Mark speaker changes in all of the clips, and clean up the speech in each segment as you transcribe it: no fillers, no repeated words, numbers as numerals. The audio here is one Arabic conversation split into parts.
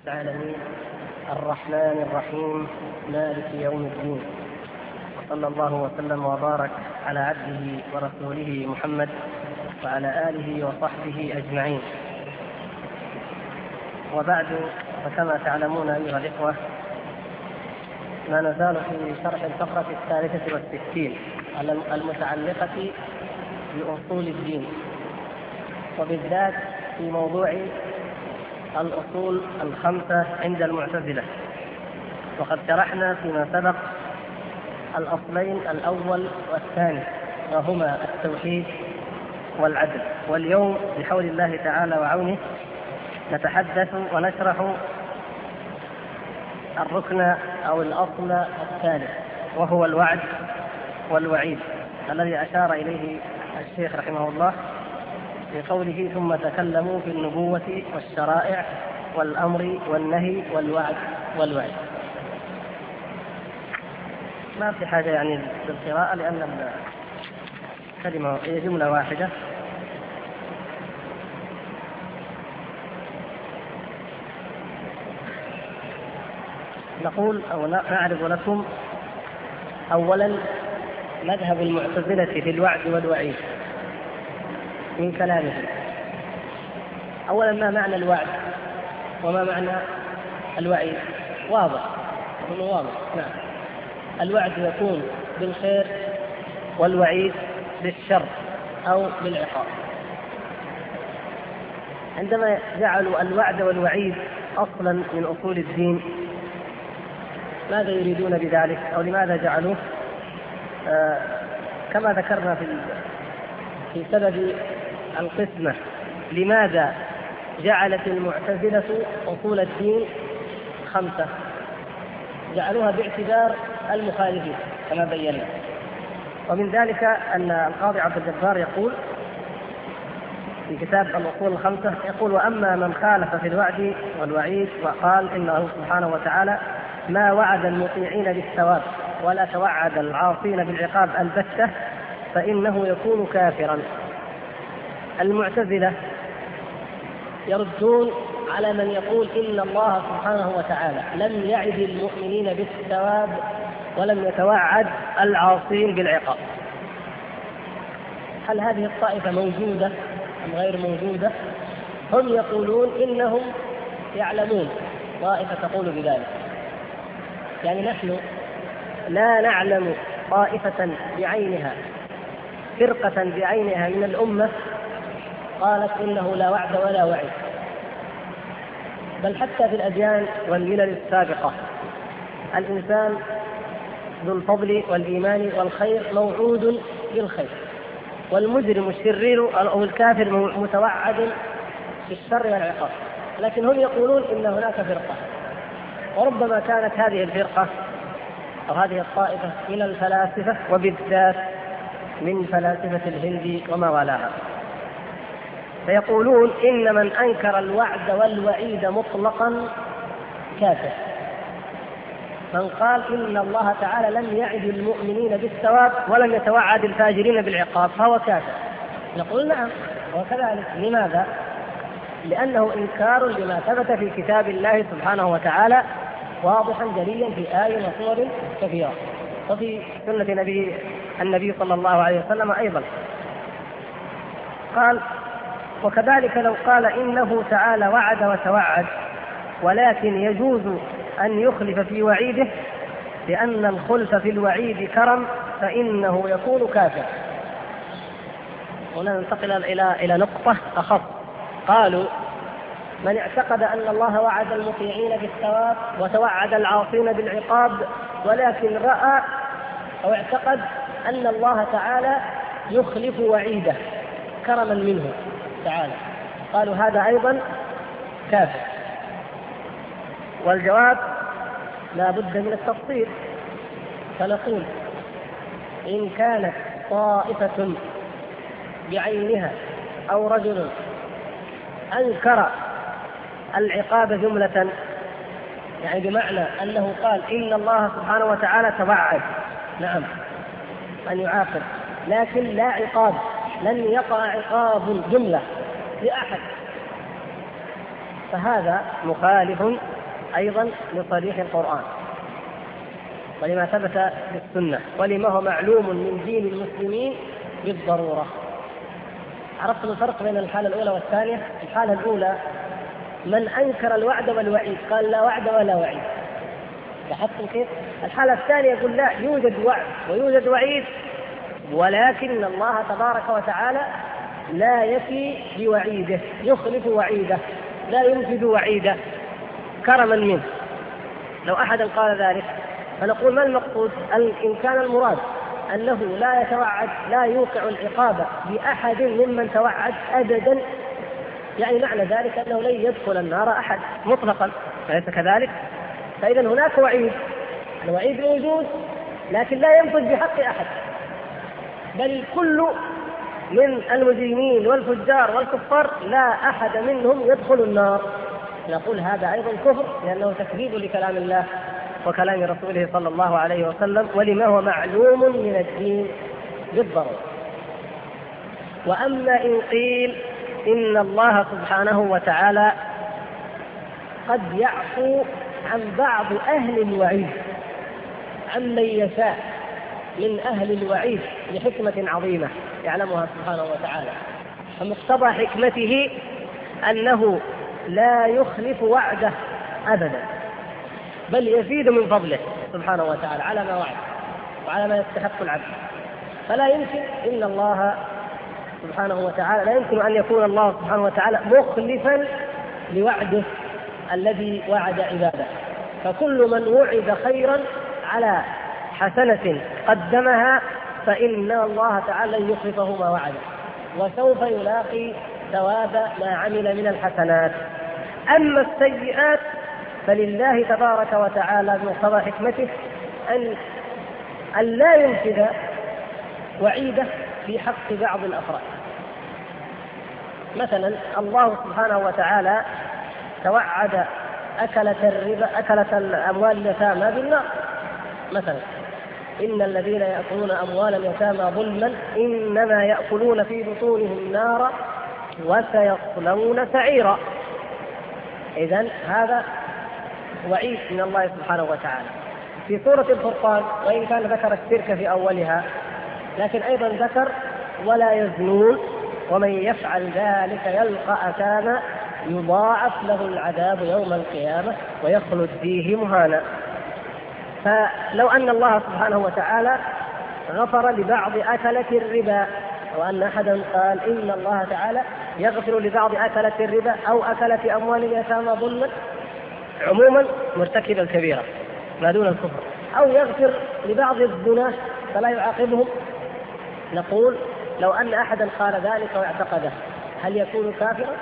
Speaker 1: العالمين الرحمن الرحيم مالك يوم الدين، وصلى الله وسلم وبارك على عبده ورسوله محمد وعلى آله وصحبه أجمعين. وبعد، فكما تعلمون أيها الإخوة ما نزال في شرح الفقرة 63 المتعلقة بأصول الدين، وبالذات في موضوع الأصول الخمسة عند المعتزلة. وقد شرحنا فيما سبق الأصلين الأول والثاني، وهما التوحيد والعدل. واليوم بحول الله تعالى وعونه نتحدث ونشرح الركن أو الأصل الثالث، وهو الوعد والوعيد الذي أشار إليه الشيخ رحمه الله في قوله: ثم تكلموا في النبوة والشرائع والأمر والنهي والوعد والوعيد. ما في حاجة يعني بالقراءة، لأن الكلمة هي جملة واحدة. نقول أو نعرض لكم أولا مذهب المعتزلة في الوعد والوعيد من كلامه. أولا، ما معنى الوعد وما معنى الوعيد؟ واضح. نعم، الوعد يكون بالخير والوعيد بالشر أو بالعقاب. عندما جعلوا الوعد والوعيد أصلا من أصول الدين، ماذا يريدون بذلك؟ أو لماذا جعلوه؟ كما ذكرنا في سبب القسمة، لماذا جعلت المعتزلة أصول الدين خمسة؟ جعلوها باعتبار المخالفين كما بينا. ومن ذلك أن القاضي عبد الجبار يقول في كتاب الأصول الخمسة، يقول: وأما من خالف في الوعد والوعيد وقال إنه سبحانه وتعالى ما وعد المطيعين بالثواب ولا توعد العاصين بالعقاب البتة فإنه يكون كافرا. المعتزلة يردون على من يقول إن الله سبحانه وتعالى لم يعد المؤمنين بالثواب ولم يتوعد العاصين بالعقاب. هل هذه الطائفة موجودة أم غير موجودة؟ هم يقولون إنهم يعلمون، طائفة تقول بذلك. يعني نحن لا نعلم طائفة بعينها، فرقة بعينها من الأمة قالت إنه لا وعد ولا وعيد. بل حتى في الأديان والملل السابقة الإنسان ذو الفضل والإيمان والخير موعود بالخير، والمجرم الشرير أو الكافر متوعد بالشر والعقاب. لكن هم يقولون إن هناك فرقة، وربما كانت هذه الفرقة أو هذه الطائفة من الفلاسفة، وبالذات من فلاسفة الهند وما والاها. فيقولون إن من أنكر الوعد والوعيد مطلقا كافر. من قال إن الله تعالى لم يعد المؤمنين بالثواب ولم يتوعد الفاجرين بالعقاب فهو كافر. نقول نعم، وكذلك. لماذا؟ لأنه إنكار لما ثبت في كتاب الله سبحانه وتعالى واضحا جليا في آية وصور كثيرة، وفي سنة النبي صلى الله عليه وسلم أيضا. قال: وكذلك لو قال إنه تعالى وعد وتوعد ولكن يجوز أن يخلف في وعيده لأن الخلف في الوعيد كرم فإنه يكون كافر. هنا ننتقل إلى نقطة أخص. قالوا: من اعتقد أن الله وعد المطيعين بالثواب وتوعد العاصين بالعقاب، ولكن رأى أو اعتقد أن الله تعالى يخلف وعيده كرما منه تعالى، قالوا هذا أيضا كافر. والجواب لا بد من التفصيل، فنقول: إن كانت طائفة بعينها أو رجل أنكر العقاب جملة، يعني بمعنى أنه قال إن الله سبحانه وتعالى توعد نعم أن يعاقب، لكن لا عقاب، لن يقع عقاب جملة لأحد، فهذا مخالف أيضا لصريح القرآن ولما ثبت في السنة ولما هو معلوم من دين المسلمين بالضرورة. عرفتم الفرق بين الحالة الأولى والثانية؟ الحالة الأولى من أنكر الوعد والوعيد قال لا وعد ولا وعيد، لاحظتم كيف؟ الحالة الثانية يقول لا يوجد وعد ويوجد وعيد، ولكن الله تبارك وتعالى لا يفي بوعيده، يخلف وعيده، لا ينفذ وعيده كرما منه. لو أحدا قال ذلك فنقول ما المقصود؟ إن كان المراد أنه لا يتوعد، لا يوقع العقاب بأحد ممن توعد أبدا، يعني معنى ذلك أنه لن يدخل النار أحد مطلقا، أليس كذلك؟ فإذا هناك وعيد، الوعيد موجود لكن لا ينفذ بحق أحد، بل كل من المجرمين والفجار والكفار لا أحد منهم يدخل النار. نقول هذا أيضا كفر لأنه تكذيب لكلام الله وكلام رسوله صلى الله عليه وسلم ولما هو معلوم من الدين بالضرورة. وأما إن قيل إن الله سبحانه وتعالى قد يعفو عن بعض أهل الوعيد عمن يشاء من أهل الوعيد لحكمة عظيمة يعلمها سبحانه وتعالى، فمقتضى حكمته أنه لا يخلف وعده أبدا، بل يزيد من فضله سبحانه وتعالى على ما وعد وعلى ما يستحق العبد. فلا يمكن إن الله سبحانه وتعالى، لا يمكن أن يكون الله سبحانه وتعالى مخلفا لوعده الذي وعد عباده. فكل من وعد خيرا على حسنة قدمها فإن الله تعالى يخلفه ما وعده وسوف يلاقي ثواب ما عمل من الحسنات. أما السيئات فلله تبارك وتعالى بمقتضى حكمته أن لا ينفذ وعيده في حق بعض الأفراد. مثلا الله سبحانه وتعالى توعد أكلة الأموال اليتامى بالنار، مثلا إن الذين يأكلون أموال اليتامى ظلما إنما يأكلون في بطونهم نارا وسيصلون سعيرا. إذن هذا وعيد من الله سبحانه وتعالى. في سورة الفرقان وإن كان ذكر الشرك في أولها لكن أيضا ذكر ولا يزنون ومن يفعل ذلك يلقى أثاما يضاعف له العذاب يوم القيامة ويخلد فيه مهانا. فلو أن الله سبحانه وتعالى غفر لبعض أكلة الربا، وأن أحدا قال إن الله تعالى يغفر لبعض أكلة الربا أو أكلة أموال اليتامى ظلما، عموما مرتكب الكبيرة ما دون الكفر، أو يغفر لبعض الزنا فلا يعاقبهم، نقول لو أن أحدا قال ذلك واعتقده هل يكون كافرا؟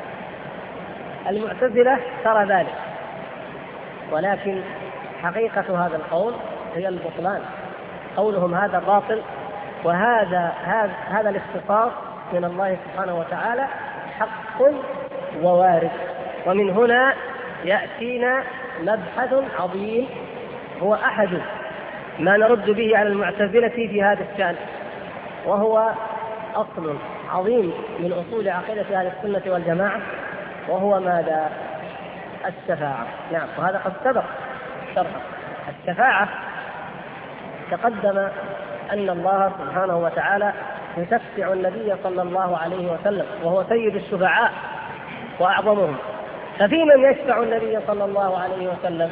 Speaker 1: المعتزلة ترى ذلك، ولكن حقيقة هذا القول هي البطلان، قولهم هذا باطل، وهذا الاختصاص من الله سبحانه وتعالى حق ووارد. ومن هنا يأتينا مبحث عظيم هو أحد ما نرد به على المعتزلة في هذا الشأن، وهو أصل عظيم من أصول عقيدة أهل السنة والجماعة، وهو ماذا؟ الشفاعة. نعم، وهذا قد سبق شرحه. الشفاعة تقدم أن الله سبحانه وتعالى يشفع النبي صلى الله عليه وسلم وهو سيد الشفعاء وأعظمهم. ففي من يشفع النبي صلى الله عليه وسلم؟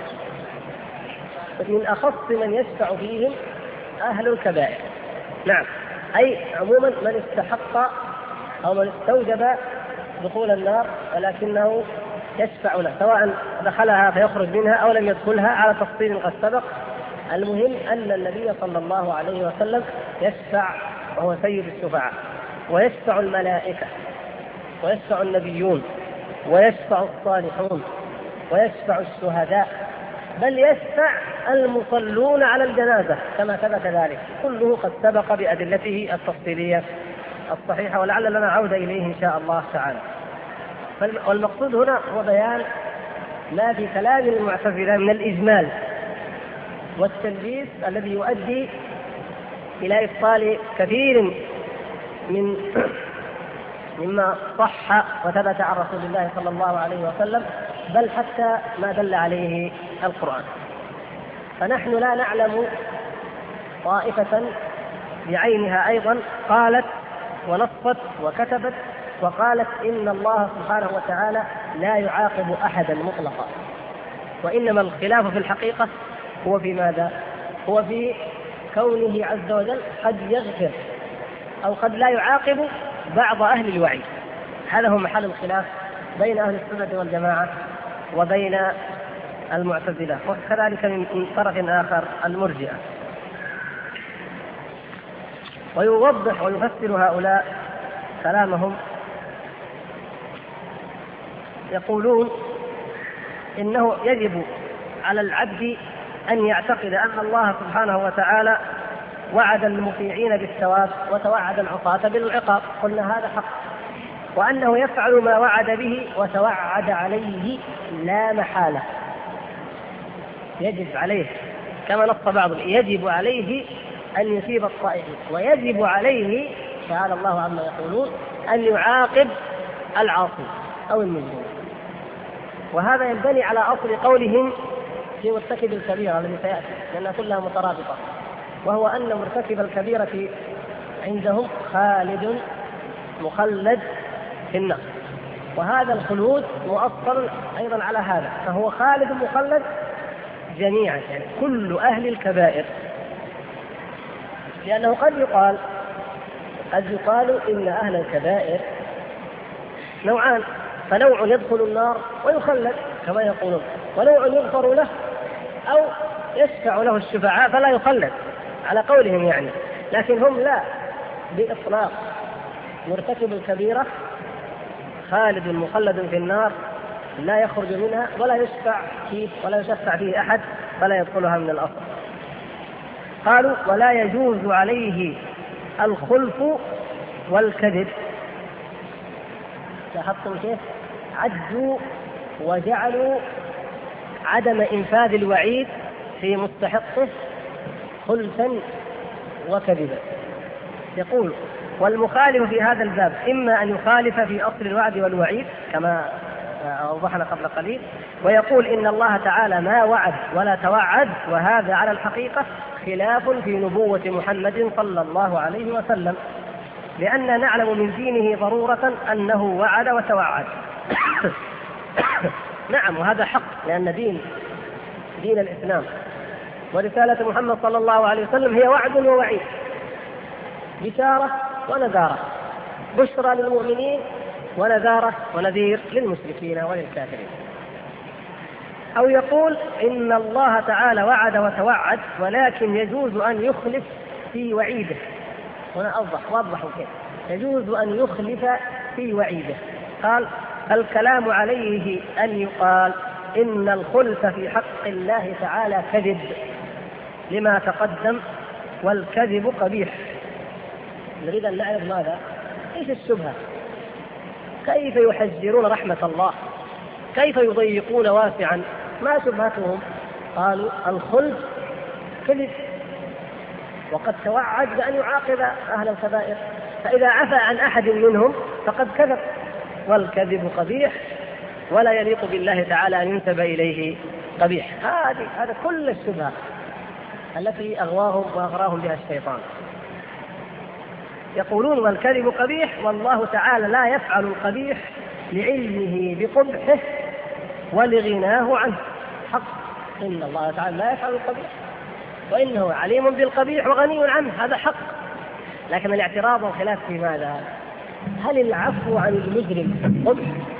Speaker 1: من أخص من يشفع فيهم أهل الكبائر. نعم، أي عموما من استحق أو من استوجب دخول النار ولكنه يشفع له، سواء دخلها فيخرج منها أو لم يدخلها على تفصيل قد سبق. المهم أن النبي صلى الله عليه وسلم يشفع وهو سيد الشفعاء، ويشفع الملائكة ويشفع النبيون ويشفع الصالحون ويشفع الشهداء، بل يشفع المصلون على الجنازة كما ثبت ذلك، كله قد سبق بأدلته التفصيلية الصحيحة، ولعل لنا عودة إليه إن شاء الله تعالى. والمقصود هنا هو بيان ما في كلام المعتزلة من الإجمال والتلبيس الذي يؤدي إلى إبطال كثير من مما صح وثبت عن رسول الله صلى الله عليه وسلم، بل حتى ما دل عليه القرآن. فنحن لا نعلم طائفة بعينها أيضا قالت ونصت وكتبت وقالت إن الله سبحانه وتعالى لا يعاقب أحدا مطلقا، وإنما الخلاف في الحقيقة هو في ماذا؟ هو في كونه عز وجل قد يغفر أو قد لا يعاقب بعض أهل الوعي. هذا هو محل الخلاف بين أهل السنة والجماعة وبين المعتزلة، وكذلك من طرف آخر المرجئة. ويوضح ويفسر هؤلاء كلامهم، يقولون إنه يجب على العبد أن يعتقد أن الله سبحانه وتعالى وعد المطيعين بالثواب وتوعد العصاة بالعقاب، قلنا هذا حق، وأنه يفعل ما وعد به وتوعد عليه لا محالة. يجب عليه كما نص بعضهم يجب عليه أن يثيب الطائعين، ويجب عليه تعالى الله عما يقولون أن يعاقب العاصي أو المجرم. وهذا ينبني على أصل قولهم في مرتكب الكبيرة الذي سيأتي، لأنها كلها مترابطة، وهو أن مرتكب الكبيرة عندهم خالد مخلد في النار، وهذا الخلود مؤصل أيضا على هذا، فهو خالد مخلد جميعا، يعني كل أهل الكبائر. لأنه قد يقال إن أهل الكبائر نوعان، فنوع يدخل النار ويخلد كما يقولون، ونوع يغفر له أو يشفع له الشفعاء فلا يخلد على قولهم يعني. لكن هم لا، بإطلاق مرتكب الكبيرة خالد مخلد في النار لا يخرج منها ولا يشفع فيه ولا يشفع فيه أحد فلا يدخلها من الأصل. قالوا ولا يجوز عليه الخلف والكذب. لاحظتم كيف عدوا وجعلوا عدم إنفاذ الوعيد في مستحقه خلفا وكذبا. يقول والمخالف في هذا الباب إما أن يخالف في أصل الوعد والوعيد كما أوضحنا قبل قليل، ويقول إن الله تعالى ما وعد ولا توعد، وهذا على الحقيقة خلاف في نبوة محمد صلى الله عليه وسلم، لأننا نعلم من دينه ضرورة أنه وعد وتوعد. نعم، وهذا حق، لأن دين الإسلام ورسالة محمد صلى الله عليه وسلم هي وعد ووعيد، بشارة ونذارة، بشرى للمؤمنين ونذارة ونذير للمشركين وللكافرين. أو يقول إن الله تعالى وعد وتوعد ولكن يجوز أن يخلف في وعيده. هنا وضحوا كيف يجوز أن يخلف في وعيده. قال الكلام عليه أن يقال إن الخلف في حق الله تعالى كذب لما تقدم، والكذب قبيح. نريد أن نعرف ماذا؟ إيش الشبهة؟ كيف يحذرون رحمة الله؟ كيف يضيقون واسعا؟ ما شبهتهم؟ قالوا الخلف كذب، وقد توعد بأن يعاقب أهل الكبائر، فإذا عفى عن أحد منهم فقد كذب، والكذب قبيح ولا يليق بالله تعالى أن ينسب إليه قبيح. هذا كل الشبهة التي أغواهم وأغراهم بها الشيطان. يقولون والكذب قبيح والله تعالى لا يفعل القبيح لعلمه بقبحه ولغناه عنه. حق، إن الله تعالى لا يفعل القبيح وإنه عليم بالقبيح وغني عنه، هذا حق. لكن الاعتراض والخلاف في ماذا؟ هل العفو عن المجرم قبح؟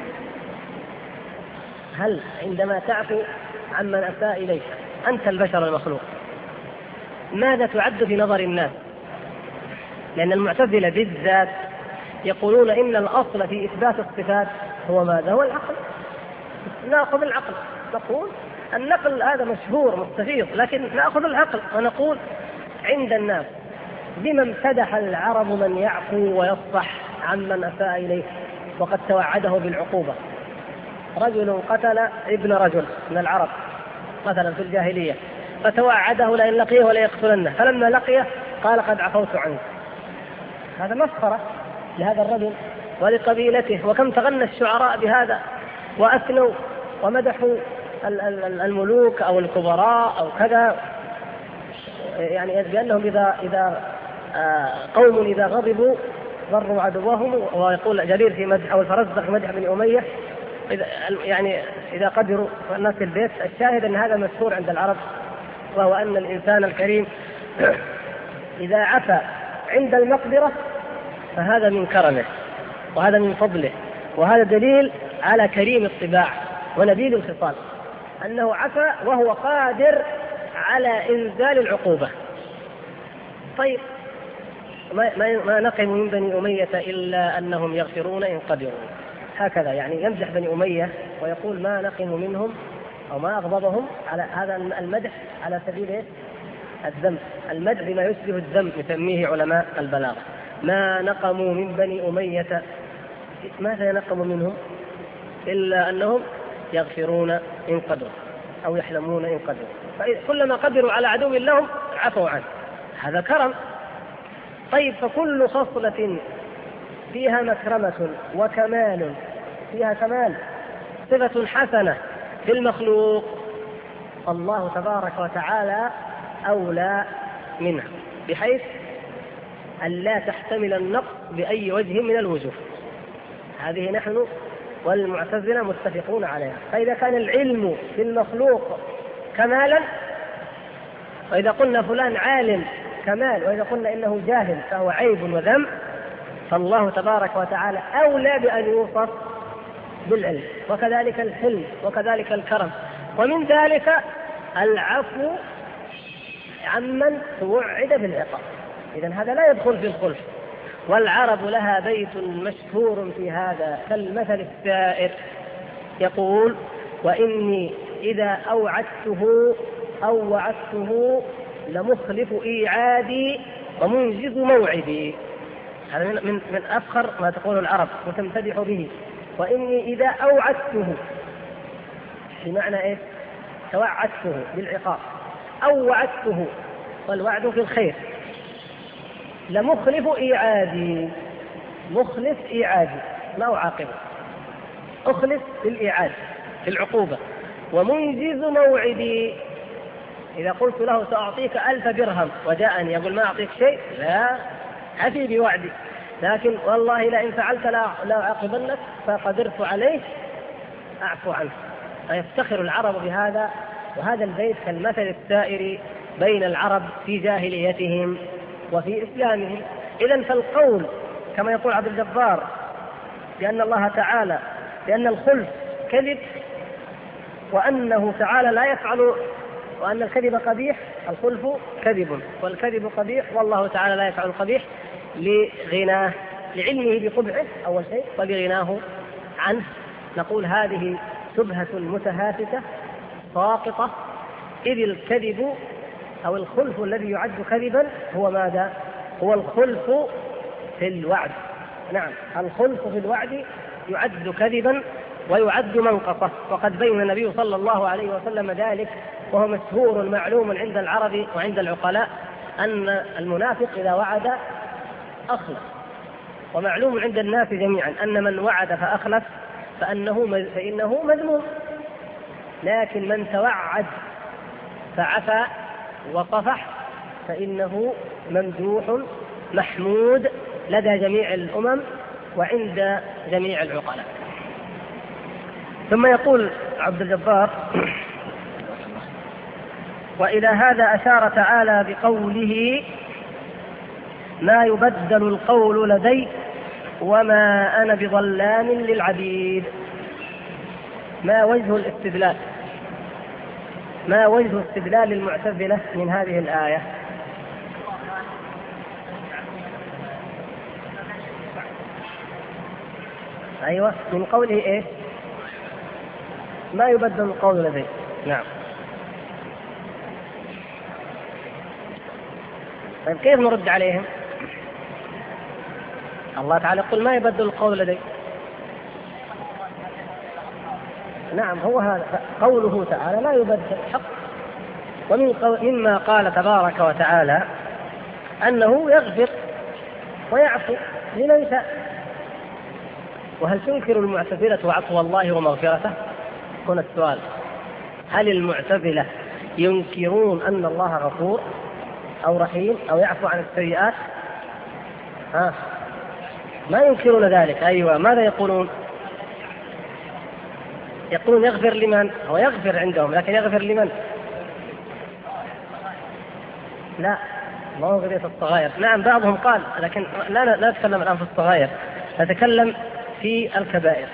Speaker 1: هل عندما تعفو عمن أساء إليك أنت البشر المخلوق ماذا تعد في نظر الناس؟ لأن المعتزلة بالذات يقولون إن الأصل في إثبات الصفات هو ماذا؟ هو العقل. نأخذ العقل، نقول النقل هذا مشهور مستفيض، لكن نأخذ العقل ونقول عند الناس بما امتدح العرب من يعفو ويصفح عمن أساء إليه وقد توعده بالعقوبة. رجل قتل ابن رجل من العرب مثلا في الجاهلية، فتوعده لئن لقيه ولا يقتلنه، فلما لقيه قال قد عفوت عنه. هذا مسخرة لهذا الرجل ولقبيلته. وكم تغنى الشعراء بهذا وأثنوا ومدحوا الملوك أو الكبراء أو كذا، يعني بأنهم إذا قوم إذا غضبوا ضروا عدوهم. ويقول جرير في مدح أو الفرزدق في مدح بن أمية يعني إذا قدروا الناس البيت. الشاهد أن هذا مشهور عند العرب، وهو أن الإنسان الكريم إذا عفا عند المقدرة فهذا من كرمه وهذا من فضله، وهذا دليل على كريم الطباع ونبيل الخصال، أنه عفا وهو قادر على إنزال العقوبة. طيب ما نقم من بني أمية إلا أنهم يغفرون إن قدروا، هكذا يعني يمدح بني أمية ويقول ما نقم منهم أو ما أغضبهم، على هذا المدح على سبيل الذم، المدح بما يشبه الذم يسميه علماء البلاغة. ما نقموا من بني أمية، ماذا نقموا منهم إلا أنهم يغفرون إن قدروا أو يحلمون إن قدروا، فكلما قدروا على عدو لهم عفوا عنه، هذا كرم. طيب فكل خصلة فيها مكرمة وكمال، فيها كمال صفة حسنة في المخلوق، الله تبارك وتعالى أولى منها، بحيث أن لا تحتمل النقص بأي وجه من الوجوه. هذه نحن والمعتزلة متفقون عليها. فإذا كان العلم في المخلوق كمالا، وإذا قلنا فلان عالم كمال، وإذا قلنا إنه جاهل فهو عيب وذم، فالله تبارك وتعالى أولى بأن يوصف بالعلم، وكذلك الحلم، وكذلك الكرم. ومن ذلك العفو عمن توعد بالعقاب، إذن هذا لا يدخل في الخلف. والعرب لها بيت مشهور في هذا كالمثل السائر، يقول: وإني إذا أوعدته لمخلف إيعادي ومنجز موعدي. هذا من أفخر ما تقول العرب وتمتدح به. وإني إذا أوعدته بمعنى إيه؟ توعدته بالعقاب، أوعدته والوعد في الخير، لمخلف إيعادي، مخلف إيعادي ما أعاقبه، أخلف في الإيعاد في العقوبة، ومنجز موعدي. إذا قلت له سأعطيك 1000 درهم وجاءني يقول ما أعطيك شيء، لا أفي بوعدي، لكن والله لئن فعلت لا أعاقبنك، فقدرت عليه أعفو عنه. فيفتخر العرب بهذا. وهذا البيت كالمثل السائر بين العرب في جاهليتهم وفي إسلامهم. إذن فالقول كما يقول عبد الجبار بأن الله تعالى بأن الخلف كذب، وأنه تعالى لا يفعل، وأن الكذب قبيح، الخلف كذب والكذب قبيح، والله تعالى لا يفعل القبيح لغناه، لعلمه بقبحه أول شيء ولغناه عنه. نقول هذه شبهة متهافتة ساقطة، إذ الكذب أو الخلف الذي يعد كذبا هو ماذا؟ هو الخلف في الوعد. نعم، الخلف في الوعد يعد كذبا ويعد منقصة، وقد بين النبي صلى الله عليه وسلم ذلك، وهو مشهور معلوم عند العرب وعند العقلاء أن المنافق إذا وعد أخلف، ومعلوم عند الناس جميعا أن من وعد فأخلف فإنه مذموم، لكن من توعد فعفى وصفح فإنه ممدوح محمود لدى جميع الأمم وعند جميع العقلاء. ثم يقول عبد الجبار: وإلى هذا أشار تعالى بقوله: ما يبدل القول لدي وما أنا بظلام للعبيد. ما وجه الاستدلال؟ ما وجه استدلال المعتزلة من هذه الآية؟ أيوة، من قوله إيه؟ ما يبدل القول لدي. نعم. طيب كيف نرد عليهم؟ الله تعالى يقول ما يبدل القول لدي. نعم، هو هذا قوله تعالى لا يبدل حق. ومما قال تبارك وتعالى أنه يغفر ويعفو لمن شاء، وهل تنكر المعتزلة عفو الله ومغفرته؟ هنا السؤال، هل المعتزلة ينكرون أن الله غفور أو رحيم أو يعفو عن السيئات؟ ما ينكرون ذلك. أيوة، ماذا يقولون؟ يقولون يغفر لمن؟ هو يغفر عندهم، لكن يغفر لمن؟ لا، ما هو قضية الصغائر. نعم بعضهم قال، لكن لا نتكلم الآن في الصغائر، نتكلم في الكبائر.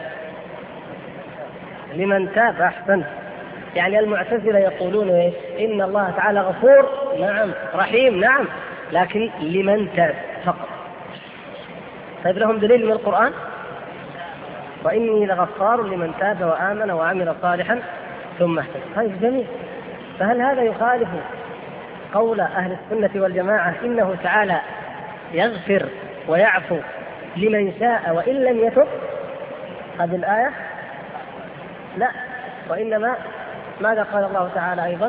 Speaker 1: لمن تاب أحسن. يعني المعتزلة يقولون إن الله تعالى غفور، نعم، رحيم، نعم، لكن لمن تاب فقط. طيب لهم دليل من القرآن؟ وإني لغفار لمن تاب وآمن وعمل صالحا ثم اهتدى. طيب جميل. فهل هذا يخالف قول أهل السنة والجماعة إنه تعالى يغفر ويعفو لمن شاء وإن لم يتب؟ هذه الآية لا، وإنما ماذا قال الله تعالى أيضا؟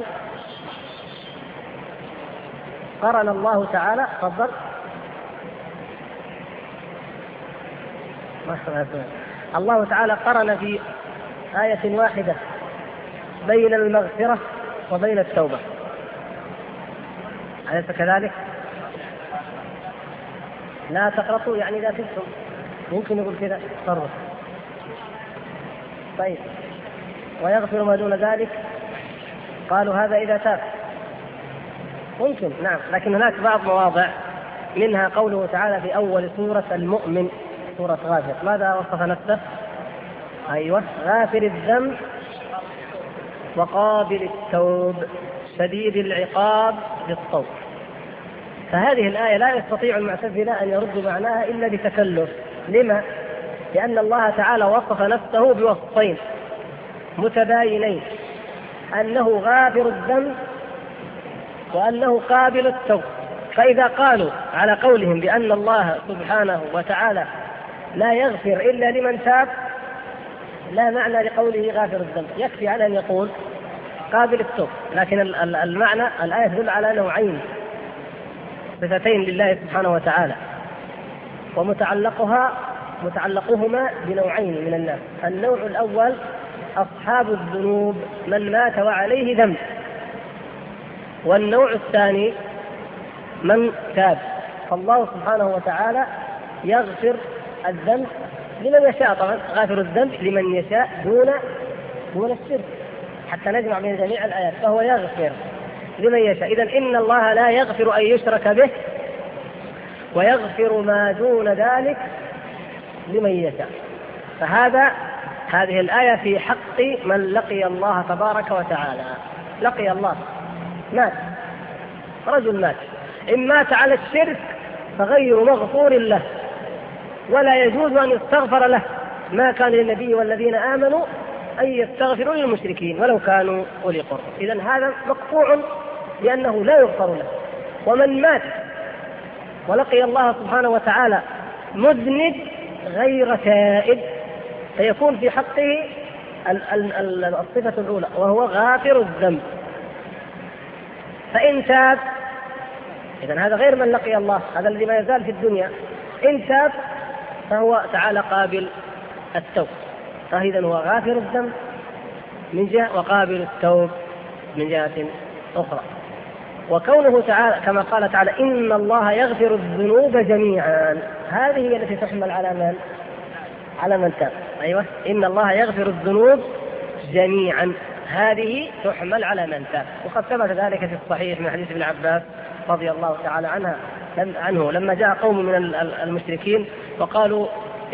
Speaker 1: قرن الله تعالى، تفضل، الله تعالى قرن في آية واحدة بين المغفرة وبين التوبة، أليس كذلك؟ لا تقرطوا يعني لا تبتم، ممكن يقول كذا تصرف. طيب، ويغفر ما دون ذلك، قالوا هذا إذا تاب، ممكن، نعم، لكن هناك بعض مواضع، منها قوله تعالى في أول سورة المؤمن، سورة غافر، ماذا وصف نفسه؟ أيوة، غافر الذنب وقابل التوب شديد العقاب بالصوت. فهذه الآية لا يستطيع المعتزلة أن يردوا معناها إلا بتكلف. لما؟ لأن الله تعالى وصف نفسه بوصفين متباينين، أنه غافر الذنب وأنه قابل التوب. فإذا قالوا على قولهم بأن الله سبحانه وتعالى لا يغفر إلا لمن تاب، لا معنى لقوله غافر الذنب، يكفي على أن يقول قابل التوب. لكن المعنى، الآية تدل على نوعين، صفتين لله سبحانه وتعالى، ومتعلقهما بنوعين من الناس. النوع الأول أصحاب الذنوب، من مات وعليه ذنب. والنوع الثاني من تاب. فالله سبحانه وتعالى يغفر الذنب لمن يشاء، طبعا غافر الذنب لمن يشاء دون الشرك، حتى نجمع بين جميع الآيات. فهو يغفر لمن يشاء. إذن إن الله لا يغفر أن يشرك به، ويغفر ما دون ذلك لمن يشاء. هذه الآية في حق من لقي الله تبارك وتعالى. لقي الله، مات، رجل مات، إن مات على الشرك فغير مغفور له، ولا يجوز أن يستغفر له. ما كان للنبي والذين آمنوا أن يستغفروا للمشركين ولو كانوا أولي قربى. إذن هذا مقطوع لأنه لا يغفر له. ومن مات ولقي الله سبحانه وتعالى مذنب غير تائب، فيكون في حقه الصفة الأولى وهو غافر الذنب. فإن تاب، إذن هذا غير من لقي الله، هذا الذي ما يزال في الدنيا. إن تاب فهو تعالى قابل التوب، فإذن هو غافر الذنب من جهة وقابل التوب من جهة أخرى. وكونه تعالى كما قال تعالى إن الله يغفر الذنوب جميعا، هذه هي التي تحمل على من تاب. أيوة، إن الله يغفر الذنوب جميعا، هذه تحمل على من تاب. وقد ثبت ذلك في الصحيح من حديث ابن عباس رضي الله تعالى عنه لما جاء قوم من المشركين وقالوا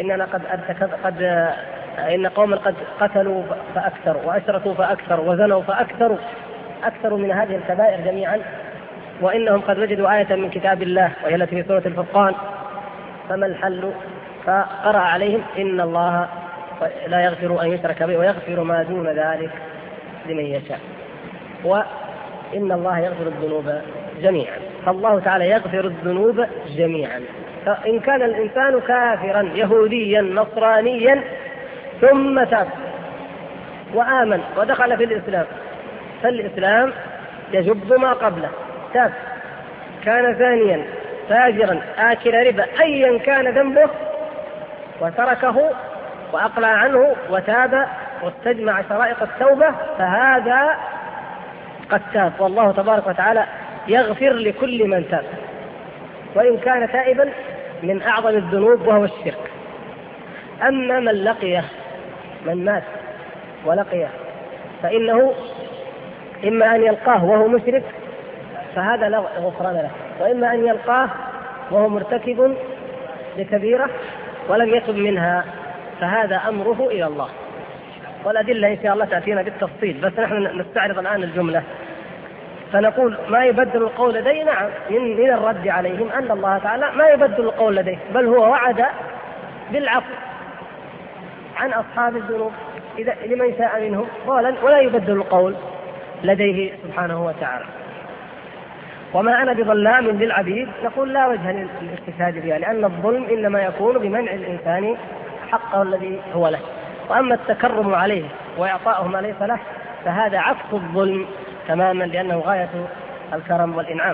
Speaker 1: إن قوما قد قتلوا فأكثروا وأشركوا فأكثروا وزنوا فأكثروا، أكثر من هذه الكبائر جميعا، وإنهم قد وجدوا آية من كتاب الله وهي التي في سورة الفرقان، فما الحل؟ فقرأ عليهم إن الله لا يغفر أن يشرك به ويغفر ما دون ذلك لمن يشاء، وإن الله يغفر الذنوب جميعا. فالله تعالى يغفر الذنوب جميعا. فإن كان الإنسان كافرا يهوديا نصرانيا ثم تاب وآمن ودخل في الإسلام، فالإسلام يجب ما قبله. تاب، كان ثانيا فاجرا آكل ربا أيا كان ذنبه وتركه، وأقلع عنه وتاب واستجمع شرائط التوبة فهذا قد تاب، والله تبارك وتعالى يغفر لكل من تاب وإن كان تائبا من أعظم الذنوب وهو الشرك. أما من لقيه، من مات ولقيه، فإنه إما أن يلقاه وهو مشرك فهذا لا غفران له، وإما أن يلقاه وهو مرتكب لكبيرة ولم يتب منها فهذا أمره إلى الله. والأدلة إن شاء الله تأتينا بالتفصيل، بس نحن نستعرض الآن الجملة. فنقول ما يبدل القول لديه، نعم من الرد عليهم أن الله تعالى ما يبدل القول لديه، بل هو وعد بالعفو عن أصحاب الذنوب إذا لمن شاء منهم ولا يبدل القول لديه سبحانه وتعالى. وما أنا بظلام للعبيد، نقول لا وجه للاستشهاد بها، لأن الظلم إنما يكون بمنع الإنسان حقه الذي هو له، وأما التكرم عليه وإعطاؤه ما ليس له فهذا عكس الظلم تماما، لأنه غاية الكرم والإنعام.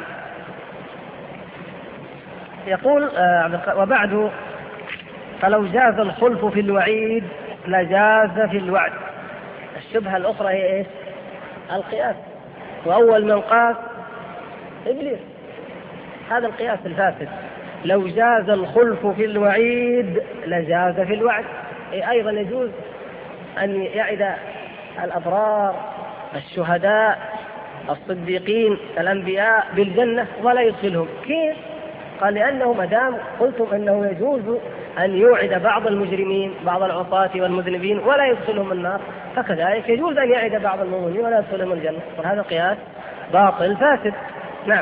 Speaker 1: يقول وبعد فلو جاز الخلف في الوعيد لجاز في الوعد. الشبهة الأخرى هي إيش؟ القياس، وأول من قاس إبليس، هذا القياس الفاسد. لو جاز الخلف في الوعيد لجاز في الوعد، أيضا يجوز أن يعد الأبرار الشهداء الصديقين الأنبياء بالجنة ولا يدخلهم. كيف؟ قال لأنه مدام قلتم أنه يجوز أن يوعد بعض المجرمين بعض العصاة والمذنبين ولا يدخلهم النار، فكذلك يجوز أن يعد بعض المؤمنين ولا يدخلهم الجنة، وهذا قياس باطل فاسد. نعم.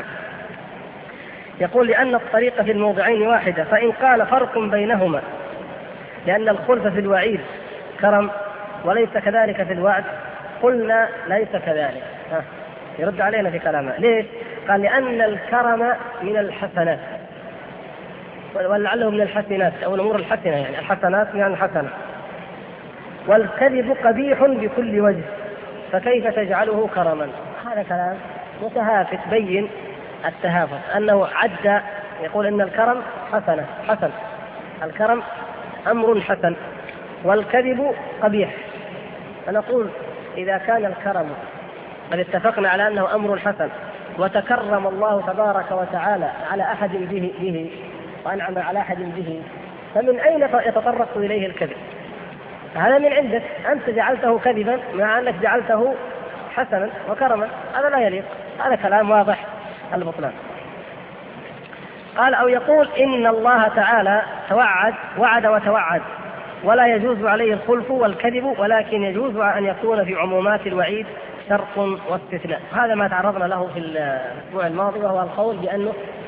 Speaker 1: يقول لأن الطريقة في الموضعين واحدة، فإن قال فرق بينهما لأن الخلف في الوعيد كرم وليس كذلك في الوعد قلنا ليس كذلك. يرد علينا في كلامه. ليش؟ قال لأن الكرم من الحسنات، ولعله من الحسنات أو الأمور الحسنة، يعني الحسنات من الحسنة، والكذب قبيح بكل وجه فكيف تجعله كرما؟ هذا كلام متهافت بين التهافت، أنه عد يقول إن الكرم حسنة، حسن الكرم أمر حسن والكذب قبيح. فنقول إذا كان الكرم قد اتفقنا على أنه أمر حسن وتكرم الله تبارك وتعالى على أحد به وأنعم على أحد به، فمن أين يتطرق إليه الكذب؟ هذا من عندك، أنت جعلته كذبا مع أنك جعلته حسنا وكرما، هذا لا يليق، هذا كلام واضح البطلان. قال أو يقول إن الله تعالى وعد وتوعد ولا يجوز عليه الخلف والكذب، ولكن يجوز أن يكون في عمومات الوعيد شرط واستثناء. هذا ما تعرضنا له في الأسبوع الماضي، وهو القول بأنه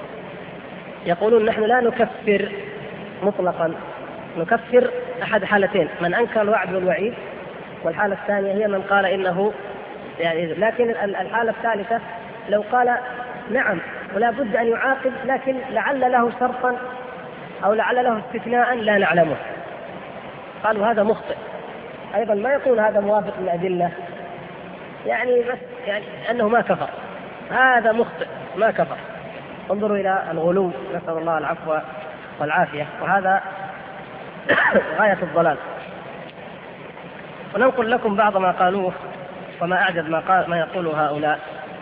Speaker 1: يقولون نحن لا نكفر مطلقا، نكفر أحد حالتين، من أنكر الوعد والوعيد، والحالة الثانية هي من قال إنه يعني، لكن الحالة الثالثة لو قال نعم ولا بد أن يعاقب لكن لعل له شرطا أو لعل له استثناء لا نعلمه، قالوا هذا مخطئ. أيضا ما يقول هذا موافق للأدلة، يعني بس يعني أنه ما كفر، هذا مخطئ ما كفر. انظروا إلى الغلو، نسأل الله العفو والعافية، وهذا غاية الضلال. وننقل لكم بعض ما قالوه وما أعجب ما يقوله هؤلاء.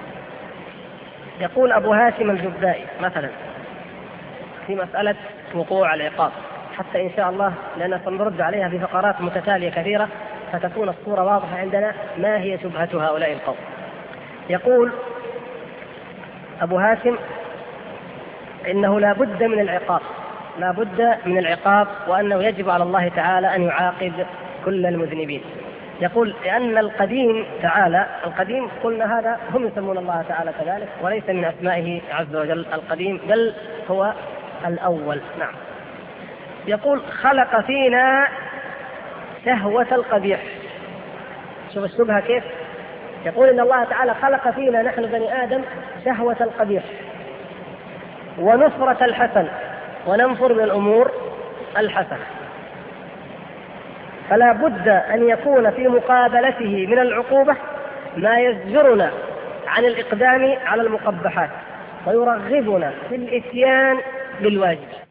Speaker 1: يقول أبو هاشم الجبائي مثلا في مسألة وقوع العقاب، حتى إن شاء الله لأننا سنرد عليها في فقرات متتالية كثيرة فتكون الصورة واضحة عندنا ما هي شبهة هؤلاء القوم. يقول أبو هاشم إنه لا بد من العقاب، لا بد من العقاب، وأنه يجب على الله تعالى أن يعاقب كل المذنبين. يقول لأن القديم تعالى، القديم قلنا هذا هم يسمون الله تعالى كذلك وليس من أسمائه عز وجل القديم، بل هو الأول. نعم. يقول خلق فينا شهوة القبيح. شوف الشبهة كيف؟ يقول إن الله تعالى خلق فينا نحن بني آدم شهوة القبيح ونفرة الحسن، وننفر من الأمور الحسنة، فلا بد أن يكون في مقابلته من العقوبة ما يزجرنا عن الإقدام على المقبحات ويرغبنا في الإتيان بالواجب.